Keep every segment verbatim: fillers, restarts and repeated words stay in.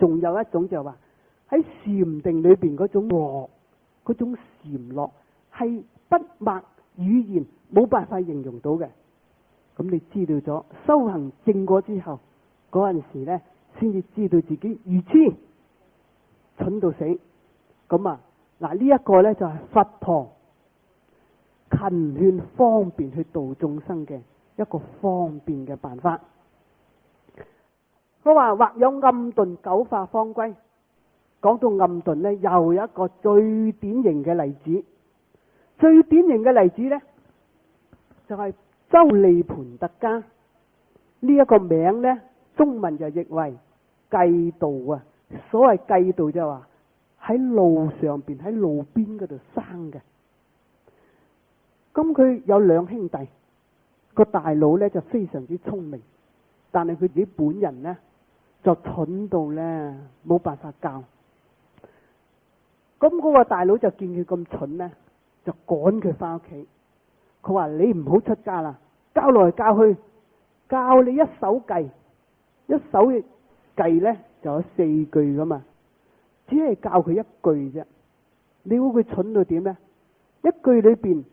仲有一種就話喺禪定裏邊嗰種樂，嗰種禪樂係筆墨語言冇辦法形容到嘅。咁你知道咗修行正果之後，嗰陣時呢先至知道自己愚痴蠢到死。咁啊嗱，呢一個呢就係佛陀勤勸方便去度眾生嘅一個方便嘅辦法。佢話或有暗頓九化方歸。講到暗頓呢，又有一個最典型嘅例子。最典型嘅例子呢，就係、是、周利盤特伽呢一、這個名呢，中文就譯為計度啊。所謂計度就話喺路上邊，喺路邊嗰度生嘅。咁佢有兩兄弟，個大佬呢就非常之聰明，但係佢自己本人呢就蠢到呢冇辦法教。咁嗰個大佬就見佢咁蠢呢，就趕佢翻屋企。佢話你唔好出家啦，教來教去，教你一手計，一手計呢就有四句噶嘛，只係教佢一句啫。你估佢蠢到點呢？一句裏邊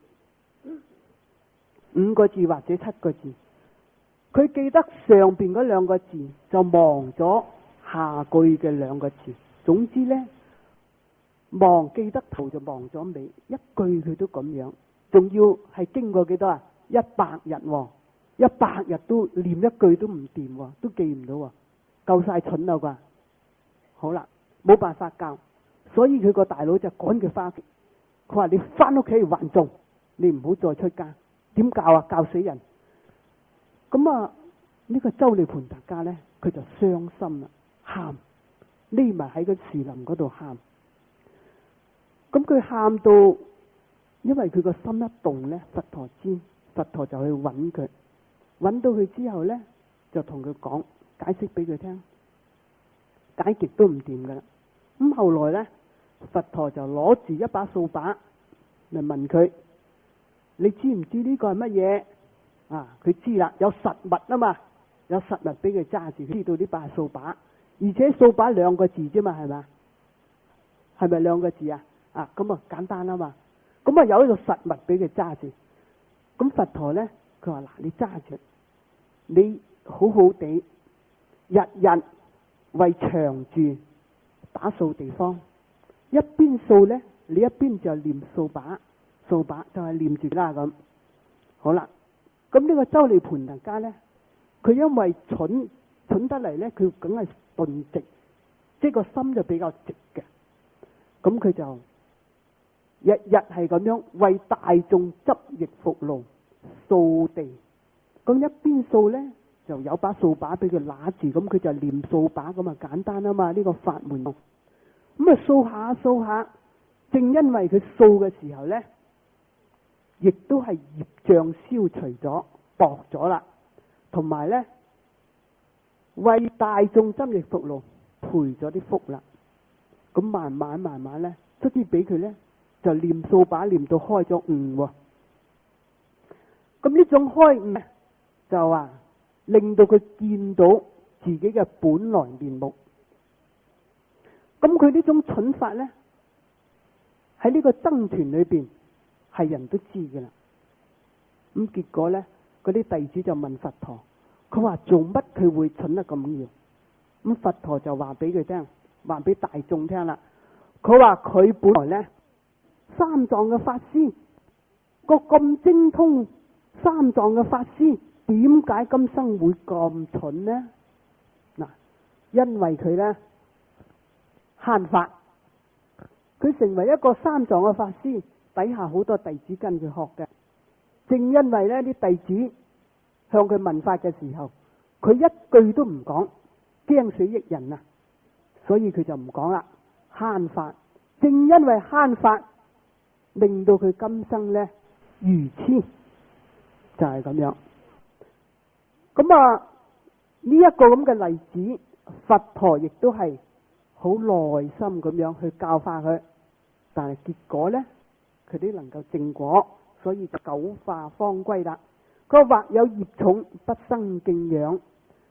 五個字或者七個字，佢記得上邊嗰兩個字，就忘咗下句嘅兩個字。總之呢，忘記得頭就忘咗尾，一句佢都咁樣。仲要係經過幾多啊？一百日，一百日都念一句都唔掂，都記唔到啊！夠晒蠢啦啩！好啦，冇辦法教，所以佢個大佬就趕佢翻屋企。佢話你翻屋企還俗，你唔好再出家。點教啊？教死人！咁啊，呢個周利盤特伽呢，佢就傷心啦，喊，匿埋喺個樹林嗰度喊。咁佢喊到，因為佢個心一動呢，佛陀知，佛陀就去揾佢，揾到佢之後呢，就同佢講，解釋俾佢聽，解極都唔掂噶啦。咁後來呢，佛陀就攞住一把掃把嚟問佢，你知唔知呢個係乜嘢？啊，佢知啦，有實物啊嘛，有實物俾佢揸住，佢知道呢把掃把，而且掃把兩個字啫嘛，係咪？係咪兩個字啊？啊，咁啊簡單啦嘛。咁啊有一個實物俾佢揸住。咁佛陀呢，佢話嗱，你揸住，你好好地日日為長住打掃地方，一邊掃呢，你一邊就念掃把，掃把就係念住啦咁。好啦，咁呢個周利盤特伽呢，佢因為蠢蠢得嚟呢，佢梗係頓直，即係個心就比較直嘅。咁佢就日日係咁樣為大眾執役服務掃地。咁一邊掃呢，就有把掃把俾佢拿住，咁佢就念掃把，咁啊簡單啊嘛，呢、這個法門。咁啊掃下掃下，正因為佢掃嘅時候呢，亦都係業障消除咗，薄咗啦，同埋呢，為大眾執役服務賠咗啲福啦。咁慢慢慢慢呢，卒之俾佢呢，就念掃把念到開咗悟。咁呢種開悟就話令到佢見到自己嘅本來面目。咁佢呢種蠢法呢，喺呢個僧團裏邊係人都知噶啦。咁結果呢，嗰啲弟子就問佛陀，佢話做乜佢會蠢得咁樣？咁佛陀就話俾佢聽，話俾大眾聽啦。佢話佢本來呢，三藏嘅法師，個咁精通三藏嘅法師，點解今生會咁蠢呢？嗱，因為佢呢慳法，佢成為一個三藏嘅法師，底下好多弟子跟佢學嘅。正因為呢啲弟子向佢問法嘅時候，佢一句都唔講，驚死益人啊，所以佢就唔講啦。慳法，正因為慳法，令到佢今生呢愚痴，就係咁樣。咁啊呢一個咁嘅例子，佛陀亦都係好耐心咁樣去教化佢，但係結果呢，佢哋能夠正果，所以九化方歸啦。佢話或有業重不生敬仰，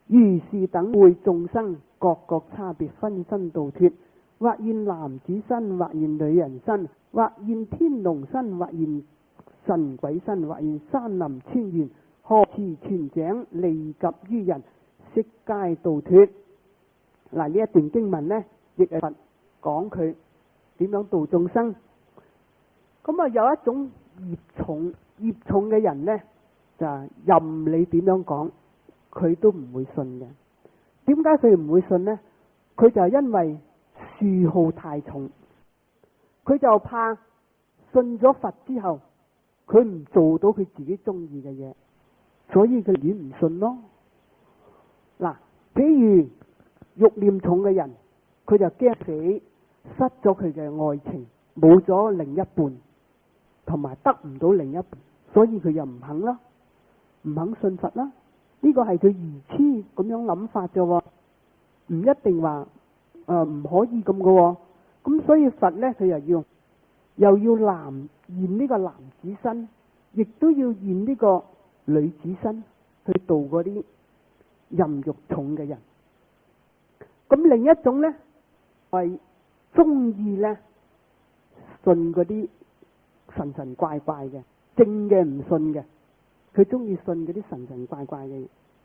如是等會眾生各各差別分身度脫，或現男子身，或現女人身，或現天龍身，或現神鬼身，或現山林川原河池泉井，利及於人，悉皆度脫。嗱，呢一段經文呢，亦係佛講佢點樣度眾生。咁啊，有一種業重業重嘅人呢，就任你點樣講，佢都唔會信嘅。點解佢唔會信呢？佢就係因為嗜好太重，佢就怕信咗佛之後，佢唔做到佢自己中意嘅嘢，所以佢願唔信咯。嗱，譬如欲念重嘅人，佢就驚死失咗佢嘅愛情，冇咗另一半，同埋得唔到另一半，所以佢又唔肯啦，唔肯信佛啦。呢個係佢愚痴咁樣諗法啫，唔一定話誒唔可以咁嘅。咁所以佛呢，佢又要又要男現呢個男子身，亦都要現呢個女子身去度嗰啲淫欲重嘅人。咁另一種呢，係中意呢信嗰啲神神怪怪嘅，正嘅唔信嘅，佢中意信嗰啲神神怪怪嘅嘢。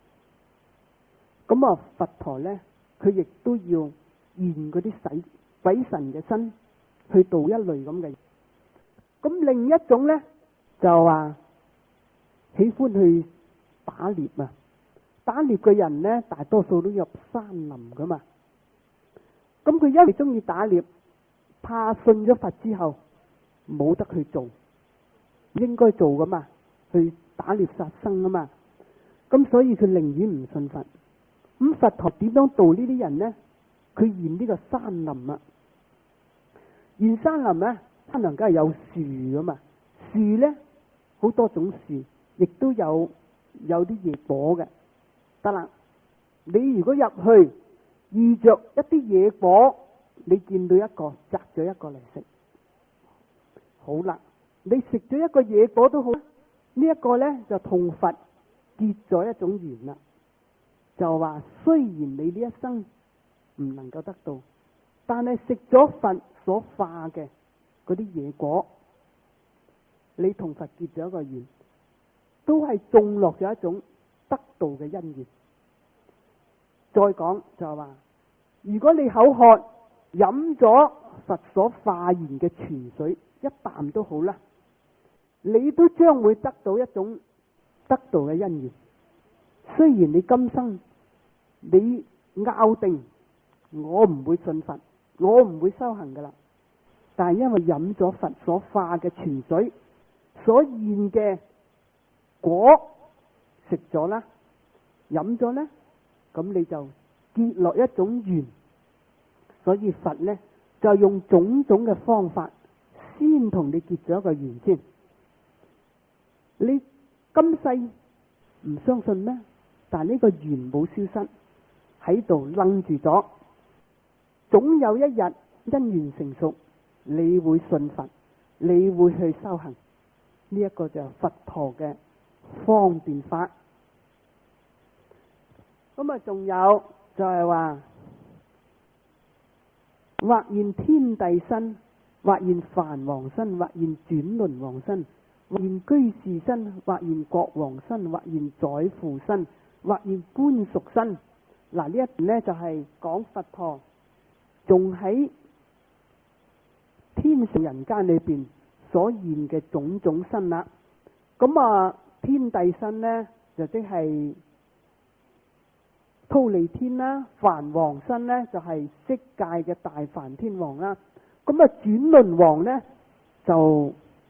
咁啊，佛陀呢，佢亦都要現嗰啲使鬼神嘅身去度一類咁嘅人。咁另一種呢，就話喜歡去打獵啊！打獵嘅人呢，大多數都入山林噶嘛。咁佢因為中意打獵，怕信咗佛之後冇得去做，應該做噶嘛，去打獵殺生啊嘛。咁所以佢寧願唔信佛。咁佛陀點樣度呢啲人呢？佢現呢個山林啊，現山林呢，山林梗係有樹噶嘛，樹呢，好多種樹，亦都有有啲野果嘅。得啦，你如果入去遇着一啲野果，你見到一個摘咗一個嚟食，好啦，你食咗一個野果都好，呢、這、一個呢，就同佛結咗一種緣啦。就話雖然你呢一生唔能夠得到，但係食咗佛所化嘅嗰啲野果，你同佛結咗一個緣，都係種落咗一種得道嘅因緣。再講就係話，如果你口渴飲咗佛所化現嘅泉水一啖都好啦，你都將會得到一種得道嘅因緣。雖然你今生你拗定我唔會信佛，我唔會修行噶啦，但係因為飲咗佛所化嘅泉水所現嘅果食咗啦，飲咗呢，咁你就結落一種緣。所以佛呢，就用種種嘅方法先同你結咗一個緣先。你今世唔相信咩？但係呢個緣冇消失，喺度愣住咗，總有一日因緣成熟，你會信佛，你會去修行。呢、這、一個就係佛陀嘅方便法。咁啊，仲有就係話，或現天帝身，或現梵王身，或現轉輪王身，或現居士身，或現國王身，或現宰父身，或現官屬身。嗱，呢一段呢，就係講佛陀仲喺天上人間裏邊所現嘅種種身啦。咁啊，天帝身呢，就即係忉利天啦，梵王身呢，就係色界嘅大梵天王啦。咁啊，轉輪王呢，就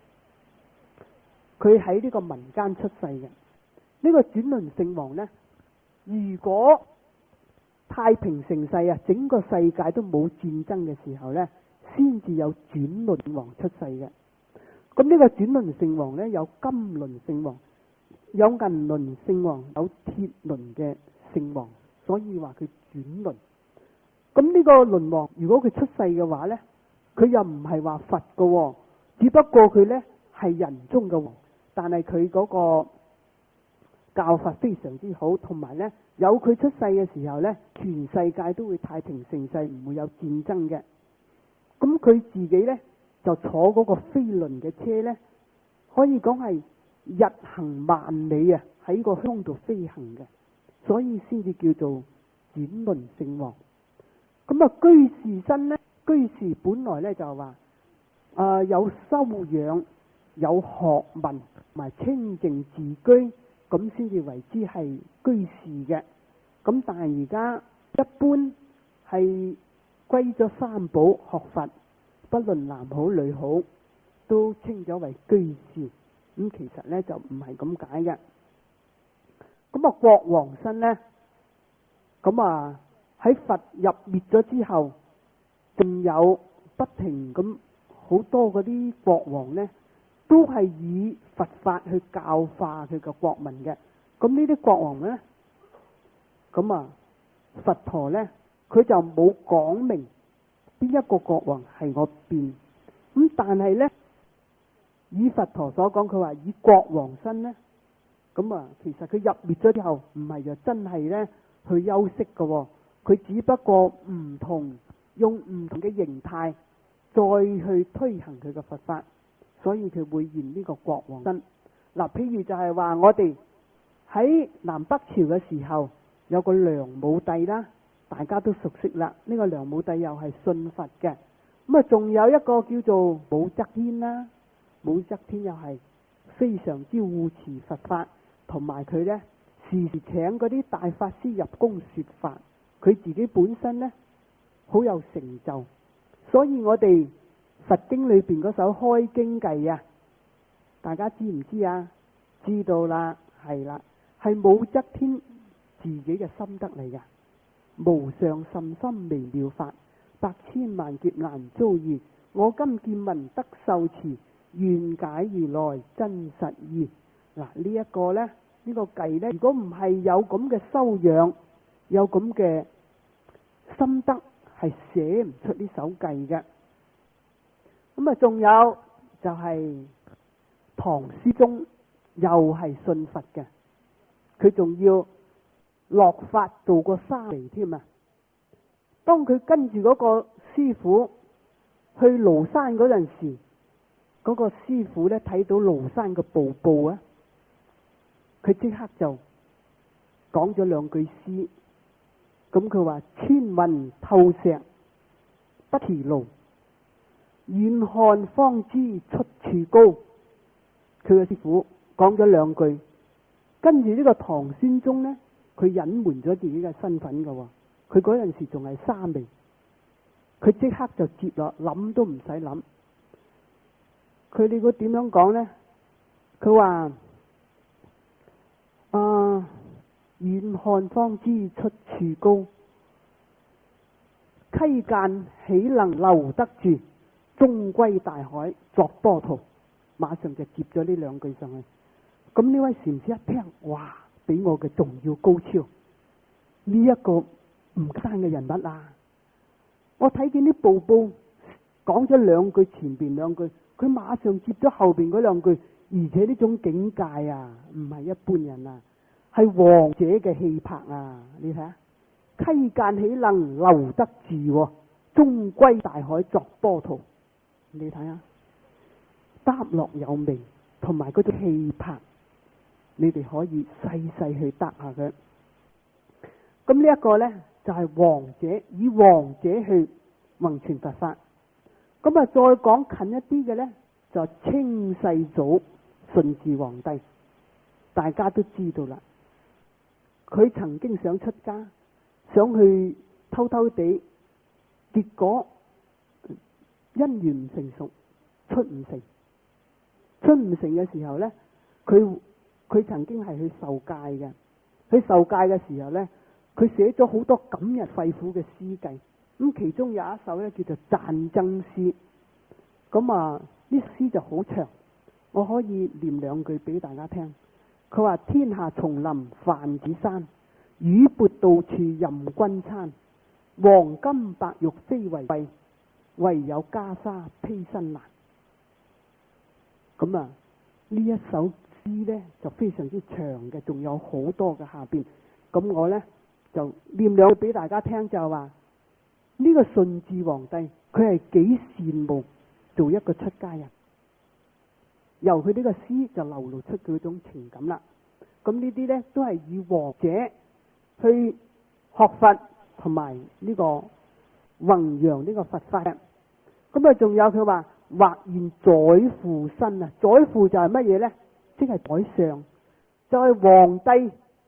佢喺呢個民間出世嘅。呢、這個轉輪聖王呢，如果太平盛世啊，整個世界都冇戰爭嘅時候呢，先至有轉輪王出世嘅。咁呢個轉輪聖王呢，有金輪聖王，有銀輪聖王，有鐵輪嘅聖王，所以話佢轉輪。咁呢個輪王如果佢出世嘅話呢，佢又唔係話佛嘅，只不過佢呢係人中嘅王，但係佢嗰個教法非常之好，同埋呢，有佢出世嘅時候呢，全世界都會太平盛世，唔會有戰爭嘅。咁佢自己呢，就坐嗰個飛輪嘅車呢，可以講係日行萬里啊，喺個空度飛行嘅，所以先至叫做轉輪聖王。咁啊，居士身呢，居士本來呢就話啊、呃、有修養、有學問同埋清淨自居，咁先至為之係居士嘅。咁但係而家一般係歸咗三寶學佛，不論男好女好，都稱咗為居士。咁其實呢就唔係咁解嘅。咁啊，國王身呢，咁啊喺佛入滅咗之後，仲有不停咁好多嗰啲國王呢，都係以佛法去教化佢嘅國民嘅。咁呢啲國王呢，咁啊佛陀呢，佢就冇講明邊一個國王係我變。咁但係呢，以佛陀所講，佢話以國王身呢，咁啊其實佢入滅咗之後，唔係就真係呢去休息嘅喎。佢只不過唔同用唔同嘅形態再去推行佢嘅佛法，所以佢會現呢個國王身。嗱，譬如就係話我哋喺南北朝嘅時候有個梁武帝啦，大家都熟悉啦。呢個梁武帝又係信佛嘅。咁啊，仲有一個叫做武則天啦。武則天又係非常之護持佛法，同埋佢呢時時請嗰啲大法師入宮說法。佢自己本身呢好有成就，所以我哋佛經裏邊嗰首開經偈啊，大家知唔知啊？知道啦，係啦，係武則天自己嘅心得嚟嘅。無上甚深微妙法，百千萬劫難遭遇。我今見聞得受持，願解如來真實義。嗱，呢一個呢，呢個偈呢，如果唔係有咁嘅修養，有咁嘅心得，係寫唔出呢首偈嘅。咁啊，仲有就係唐詩宗，又係信佛嘅，佢仲要落髮做過沙彌添啊！當佢跟住嗰個師傅去廬山嗰陣時，嗰個師傅呢睇到廬山嘅瀑布啊，佢即刻就講咗兩句詩。咁佢話：千雲透石不辭勞，遠看方知出處高。佢嘅師傅講咗兩句，跟住呢個唐宣宗呢，佢隱瞞咗自己嘅身份㗎喎。佢嗰陣時仲係沙彌，佢即刻就接落，諗都唔使諗。佢哋會點樣講呢？佢話：啊，遠看方知出處高，溪澗豈能留得住？終歸大海作波濤。馬上就接咗呢兩句上去。咁呢位禪師一聽，哇！比我嘅仲要高超。呢、這、一個唔簡單嘅人物啊！我睇見啲瀑布講咗兩句，前邊兩句，佢馬上接咗後邊嗰兩句，而且呢種境界啊，唔係一般人啊，係王者嘅氣魄啊！你睇下，溪澗豈能留得住？終歸大海作波濤。你睇下，答落有味，同埋嗰種氣魄，你哋可以細細去答下佢。咁呢一個呢，就係、是、王者，以王者去弘傳佛法。咁啊，再講近一啲嘅呢，就清世祖順治皇帝，大家都知道啦。佢曾經想出家，想去偷偷地，結果因緣唔成熟，出唔成。出唔成嘅時候呢，佢佢曾經係去受戒嘅。去受戒嘅時候呢，佢寫咗好多感人肺腑嘅詩偈。咁其中有一首呢，叫做讚僧詩。咁啊，呢詩就好長，我可以念兩句俾大家聽。佢話：天下叢林梵子山，雨缽到處任君餐。黃金白玉非為貴，唯有袈裟披身難。咁啊，呢一首詩咧就非常之長嘅，仲有好多嘅下邊。咁我咧就念兩句俾大家聽，就係話呢個順治皇帝佢係幾羨慕做一個出家人，由佢呢個詩就流露出佢嗰種情感啦。咁呢啲咧都係以王者去學佛同埋呢個弘揚呢個佛法嘅。咁啊，仲有佢話或現宰父身啊，宰父就係乜嘢咧？即係宰相，就係、是、皇帝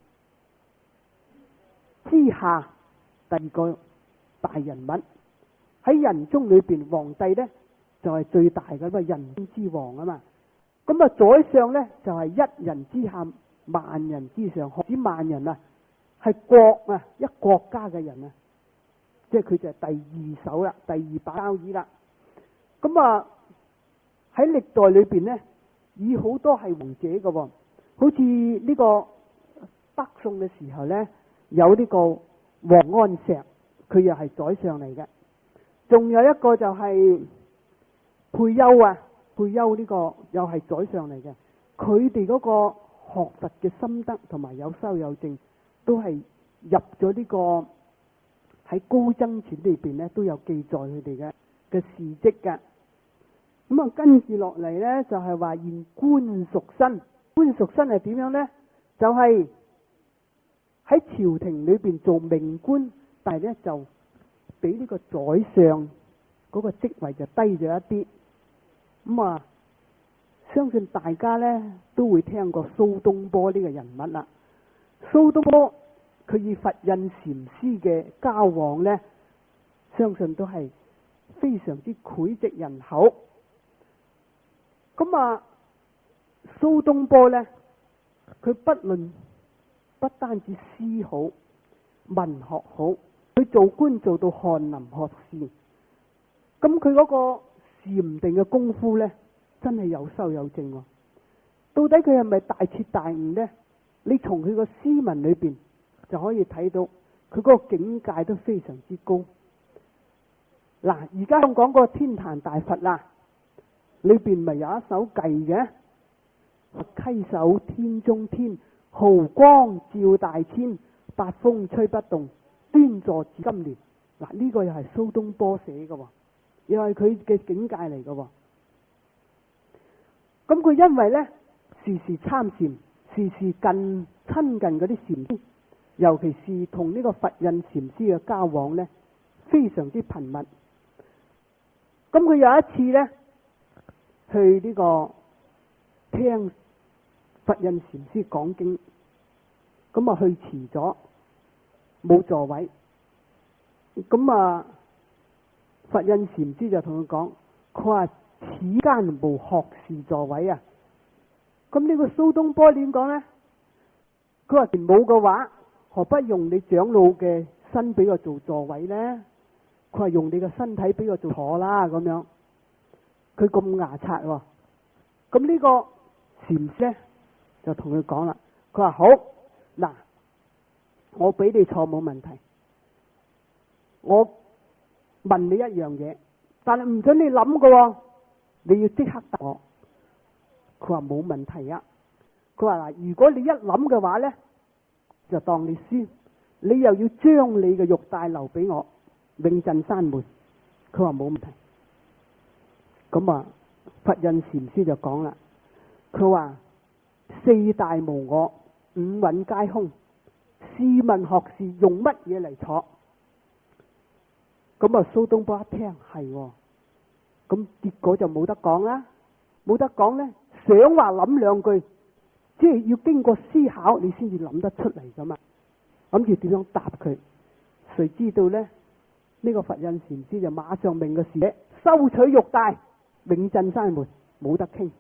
之下第二個大人物。喺人中裏邊，皇帝咧就係、是、最大嘅，因為人中之王啊嘛。咁啊，宰相咧就係、是、一人之下，萬人之上。何止萬人啊？係國啊，一國家嘅人啊，即係佢就係第二手啦，第二把交椅啦。咁啊喺歷代裏邊咧，以好多係王者嘅，好似呢個北宋嘅時候咧，有呢個王安石，佢又係宰相嚟嘅。仲有一個就係佩丘啊，佩丘呢個又係宰相嚟嘅。佢哋嗰個學佛嘅心得同埋有修有證，都係入咗呢個喺高僧傳裏邊咧，都有記載佢哋嘅嘅事跡嘅。咁啊，跟住落嚟咧，就係話現官屬身。官屬身係點樣咧？就係喺朝廷裏邊做命官，但係咧就比呢個宰相嗰個職位就低咗一啲。咁啊，相信大家咧都會聽過蘇東坡呢個人物啦。蘇東坡佢與佛印禪師嘅交往咧，相信都係非常之膾炙人口。咁啊，蘇東坡咧，佢不論不單止詩好，文學好，佢做官做到翰林學士。咁佢嗰個禪定嘅功夫咧，真係有修有證。到底佢係咪大徹大悟咧？你從佢個詩文裏邊就可以睇到，佢嗰個境界都非常之高。嗱，而家咁講嗰個天壇大佛啦，裏邊咪有一首偈嘅，佛稽首天中天，毫光照大千，八風吹不動，端坐至金蓮。嗱，呢個又係蘇東坡寫嘅，又係佢嘅境界嚟嘅。咁佢因為咧時時參禪，時時近親近嗰啲禪師，尤其是同呢個佛印禪師嘅交往咧，非常之頻密。咁佢有一次咧，去呢個聽佛印禪師講經，咁啊去遲咗，冇座位。咁啊，佛印禪師就同佢講，佢話此間無學士座位啊。咁呢個蘇東坡點講咧？佢話冇嘅話，何不用你長老嘅身俾我做座位咧？佢話用你嘅身體俾我做坐啦，咁樣。佢咁牙刷喎。咁呢個禪師咧就同佢講啦，佢話好，嗱，我俾你坐冇問題，我問你一樣嘢，但係唔准你諗㗎，你要即刻答我。佢話冇問題啊。佢話嗱，如果你一諗嘅話咧，就當你輸，你又要將你嘅玉帶留俾我，永鎮山門。佢話冇問題。咁啊，佛印禪師就講啦，佢話四大無我，五蘊皆空，試問學士用乜嘢嚟坐？咁啊，蘇東坡一聽係，咁結果就冇得講啦，冇得講咧，想話諗兩句，即係要經過思考，你先至諗得出嚟噶嘛。諗住點樣答佢？誰知道咧？呢個佛印禪師就馬上命個侍者收取玉帶，永鎮山門，冇得傾。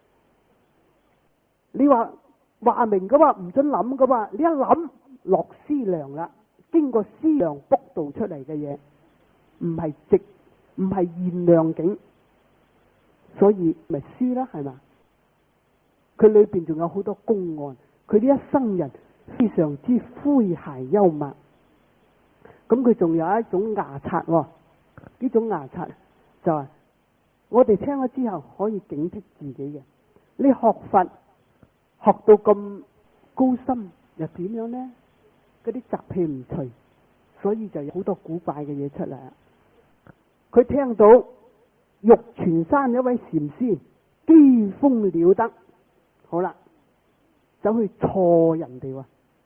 你話話明噶嘛，唔准諗噶嘛，你一諗落思量啦，經過思量卜道出嚟嘅嘢，唔係直，唔係現量境，所以咪輸啦，係嘛？佢裏邊仲有好多公案，佢呢一生人非常之詼諧幽默。咁佢仲有一種牙刷，呢種牙刷就係我哋聽咗之後可以警惕自己嘅。你學佛學到咁高深又點樣呢？嗰啲習氣唔除，所以就有好多古怪嘅嘢出嚟。佢聽到玉泉山一位禪師機鋒了得，好啦，走去挫人哋喎。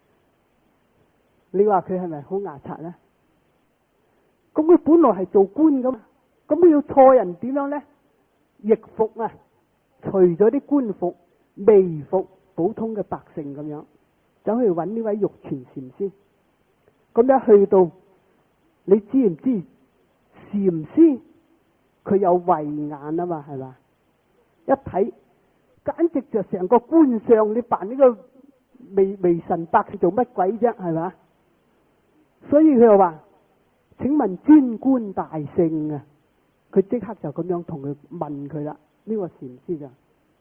你話佢係咪好牙擦呢？咁佢本來係做官噶嘛，咁佢要挫人點樣呢？易服啊，除咗啲官服，微服普通嘅百姓咁樣，走去揾呢位玉泉禪師。咁一去到，你知唔知禪師佢有慧眼啊嘛，係嘛？一睇簡直就成個官相，你扮呢個微微臣百姓做乜鬼啫，係嘛？所以佢又話：請問尊官大聖啊！佢即刻就咁樣同佢問佢啦。呢、這個禪師就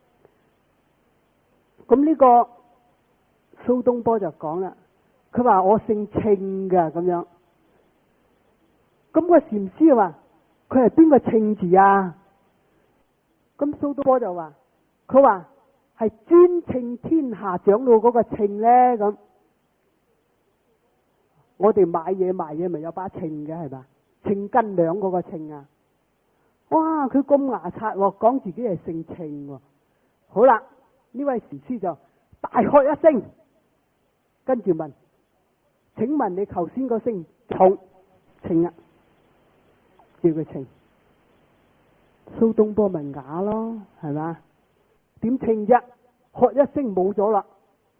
咁呢個蘇東坡就講啦，佢話我姓稱噶咁樣。咁、那個禪師話：佢係邊個稱字啊？咁蘇東坡就話：佢話係專稱天下長老嗰個稱咧咁。我哋買嘢賣嘢咪有把秤嘅，係嘛？稱斤兩嗰個稱啊！哇！佢咁牙刷喎，講自己係姓稱喎。好啦，呢位禪師就大喝一聲，跟住問：請問你頭先個聲重稱啊？叫佢稱。蘇東坡咪啞咯，係嘛？點稱啫？喝一聲冇咗啦。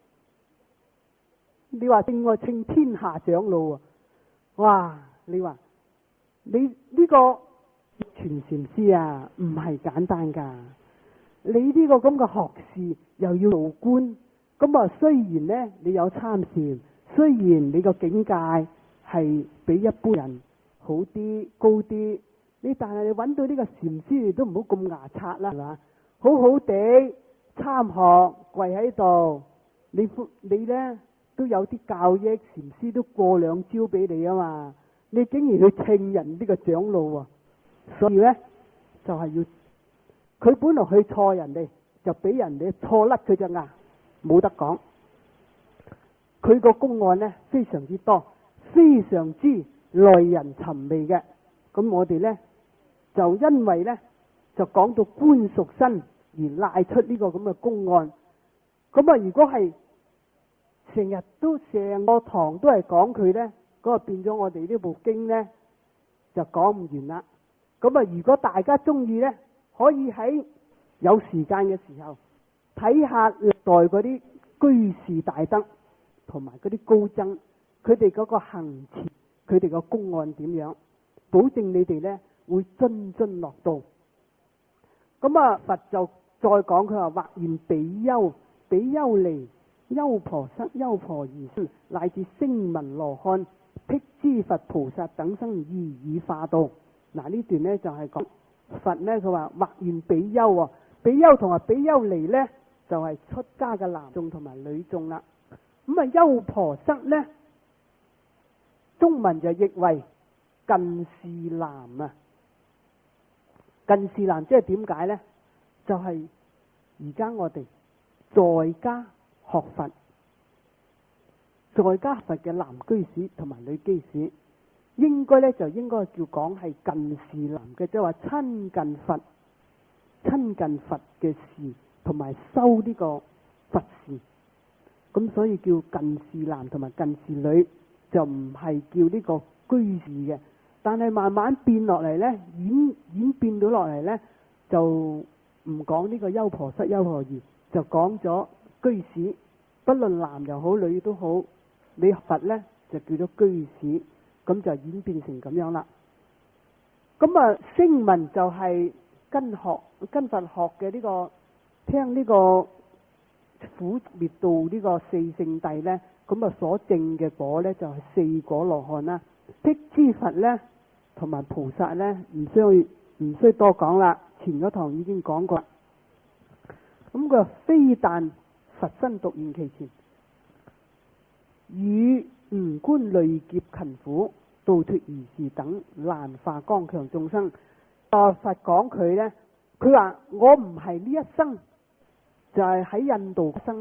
你話正我稱天下長老啊！哇！你話你呢個全禪師啊，唔係簡單噶。你呢個咁嘅學士又要做官，咁啊雖然呢你有參禪，雖然你個境界係比一般人好啲高啲，你但係你揾到呢個禪師，你都唔好咁牙擦啦，係嘛？好好地參學跪喺度，你你呢？都有啲教益，禪師都過兩招俾你啊嘛！你竟然去稱人呢個長老啊！所以呢，就係、是、要佢本來去挫人哋，就俾人哋挫甩佢隻牙，冇得講。佢個公案呢，非常之多，非常之耐人尋味嘅。咁我哋呢，就因為呢，就講到官屬身而賴出呢個咁嘅公案。咁啊，如果係成日都成個堂都係講佢呢，嗰個變咗我哋呢部經呢，就講唔完啦。咁啊，如果大家中意呢，可以喺有時間嘅時候睇下歷代嗰啲居士大德同埋嗰啲高僧，佢哋嗰個行持，佢哋個公案點樣，保證你哋呢會津津樂道。咁啊，佛就再講佢話：或言比丘、比丘尼、優婆塞、優婆夷孫，乃至聲聞羅漢、辟支佛菩薩等生，意已化度。嗱，呢段呢就係、是、講佛呢，佢話或言比丘啊，比丘同埋比丘尼呢，就係、是、出家嘅男眾同埋女眾啦。咁啊，優婆塞呢，中文就譯為近事男啊。近事男即係點解呢？就係而家我哋在家學佛，在家佛嘅男居士同埋女居士，應該咧就應該叫講係近事男嘅，即係話親近佛、親近佛嘅事，同埋修呢個佛事。咁所以叫近事男同埋近事女，就唔係叫呢個居士嘅。但係慢慢變落嚟咧，演演變到落嚟咧，就唔講呢個優婆塞、優婆夷，就講咗居士，不論男又好女都好，你佛咧就叫做居士，咁就演變成咁樣啦。咁啊，聲聞就係跟學跟佛學嘅呢個聽呢個苦滅道呢個四聖諦咧，咁啊所證嘅果咧就係四果羅漢啦。辟支佛咧同埋菩薩咧唔需要唔需多講啦，前嗰堂已經講過。咁佢話非但佛身獨現其前，與吾觀累劫勤苦，度脫兒時等難化剛強眾生。啊，佛講佢咧，佢話我唔係呢一生就係、是、喺印度生咧，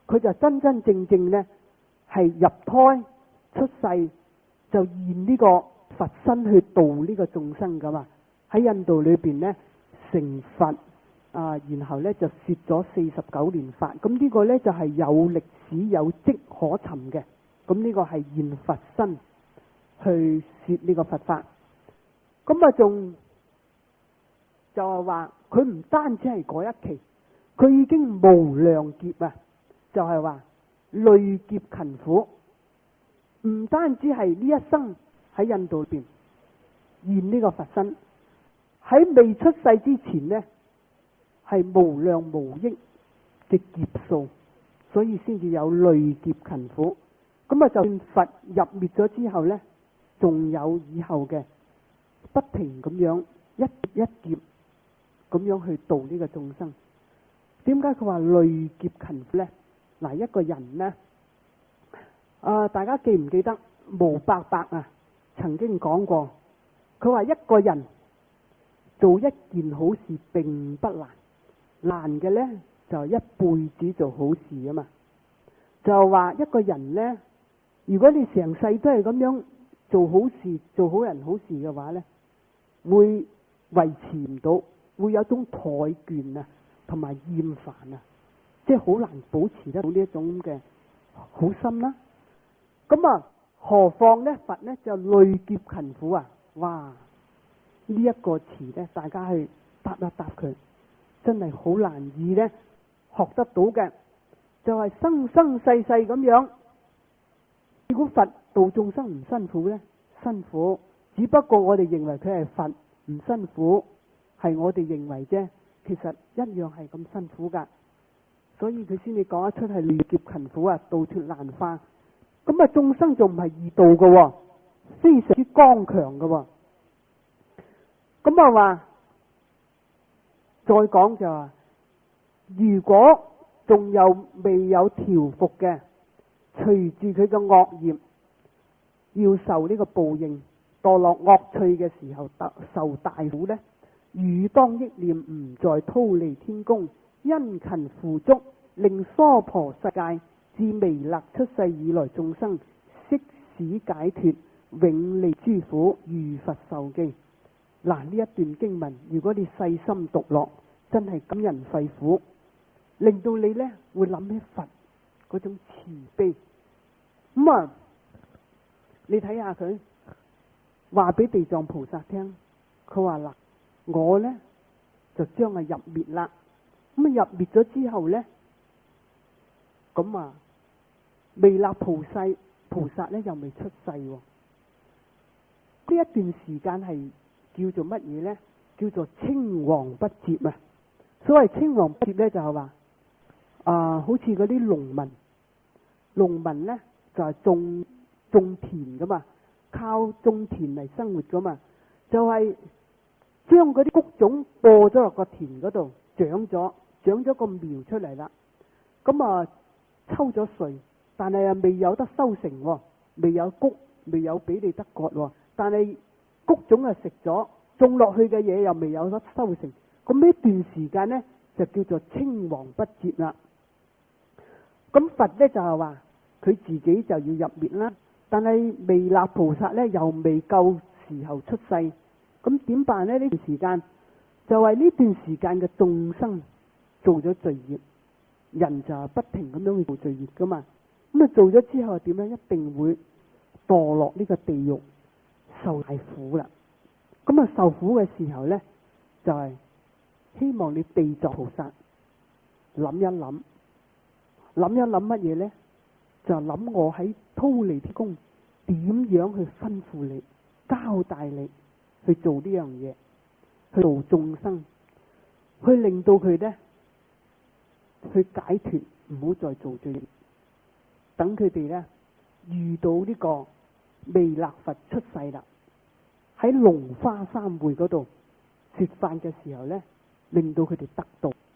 佢就真真正正呢係入胎出世就現呢個佛身去度呢個眾生噶嘛。喺印度裏邊呢，成佛啊，然後呢就說咗四十九年法。咁呢個呢就係有歷史有跡可尋嘅。咁呢個係現佛身去說呢個佛法。咁啊仲就係話佢唔單止係嗰一期，佢已經無量劫啊！就係話累劫勤苦，唔單止係呢一生喺印度裏邊現呢個佛身，喺未出世之前呢係無量無億嘅劫數，所以先至有累劫勤苦。咁啊，就算佛入滅咗之後呢，仲有以後嘅不停咁樣一劫一劫咁樣去度呢個眾生。點解佢話累劫勤苦呢？嗱，一個人呢，啊，大家記唔記得毛伯伯啊曾經講過，佢話一個人做一件好事並不難，難嘅呢就係一輩子做好事啊嘛。就話一個人呢，如果你成世都係咁樣做好事，做好人好事嘅話呢，會維持唔到，會有種怠倦啊，同埋厭煩啊，即係好難保持得到呢一種嘅好心啦。咁啊，何況呢佛呢就累劫勤苦啊！哇，呢一個詞呢，大家去答一答佢，真係好難以呢學得到嘅。就係生生世世咁樣。如果佛度眾生唔辛苦呢？辛苦，只不過我哋認為佢係佛唔辛苦，係我哋認為啫。其實一樣係咁辛苦噶，所以佢先至講得出係累劫勤苦啊，度脫難化。咁啊，眾生仲唔係易度嘅，非常之剛強嘅。咁啊話，再講就話，如果仲有未有調伏嘅，隨住佢嘅惡業，要受呢個報應，墮落惡趣嘅時候，受大苦呢，汝當憶念唔在忉利天宮，殷勤付囑，令娑婆世界自彌勒出世以來眾生悉使解脱，永離諸苦，如佛受記。嗱，呢一段經文，如果你細心讀落，真係感人肺腑，令到你呢會諗起佛嗰種慈悲。咁啊，你睇下佢話俾地藏菩薩聽，佢話嗱，我呢就將係入滅啦。咁啊入滅咗之後呢，咁啊彌勒菩薩菩薩呢又未出世喎。呢一段時間係叫做乜嘢呢？叫做青黃不接啊！所謂青黃不接呢，就係話啊，好似嗰啲農民，農民呢就係、是、種種田噶嘛，靠種田嚟生活噶嘛，就係將嗰啲穀種播咗落個田嗰度，長咗長咗個苗出嚟啦。咁啊抽咗穗，但係啊未有得收成喎，未有穀，未有俾你得割喎。但係穀種啊食咗，種落去嘅嘢又未有得收成。咁呢段時間呢，就叫做青黃不接啦。咁佛呢，就係話佢自己就要入滅啦，但係彌勒菩薩呢，又未夠時候出世。咁點辦呢？呢段時間就係呢段時間嘅眾生做咗罪業，人就不停咁樣去做罪業噶嘛。咁啊做咗之後點樣？一定會墮落呢個地獄，受大苦啦。咁啊受苦嘅時候呢，就係、是、希望你地藏菩薩諗一諗，諗一諗乜嘢呢？就諗我喺忉利天宮點樣去吩咐你，交代你去做呢樣嘢，去度眾生，去令到佢呢去解脫，唔好再做罪業。等佢哋呢遇到呢個彌勒佛出世啦，喺龍華三會嗰度說法嘅時候呢，令到佢哋得道。